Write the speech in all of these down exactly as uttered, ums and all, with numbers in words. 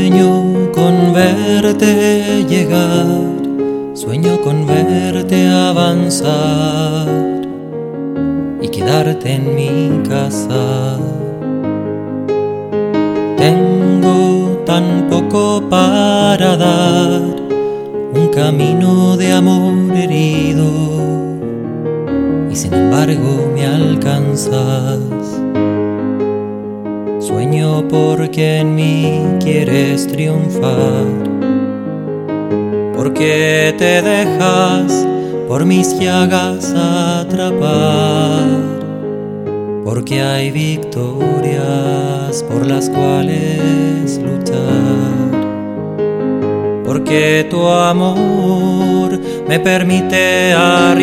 Sueño con verte llegar, sueño con verte avanzar y quedarte en mi casa. Tengo tan poco para dar, un camino de amor herido, y sin embargo me alcanzas. Sueño porque en mí quieres triunfar, porque te dejas por mis llagas atrapar, porque hay victorias por las cuales luchar, porque tu amor me permite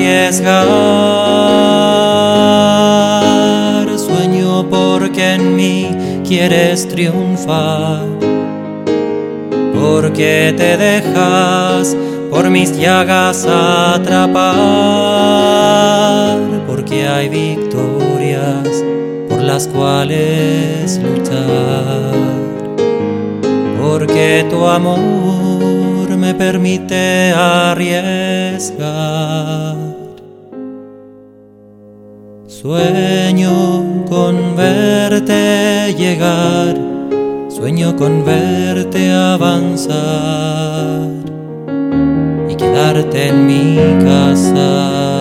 arriesgar. Sueño porque en mí quieres triunfar, porque te dejas por mis llagas atrapar, porque hay victorias por las cuales luchar, porque tu amor me permite arriesgar. Sueño con verte llegar, sueño con verte avanzar y quedarte en mi casa.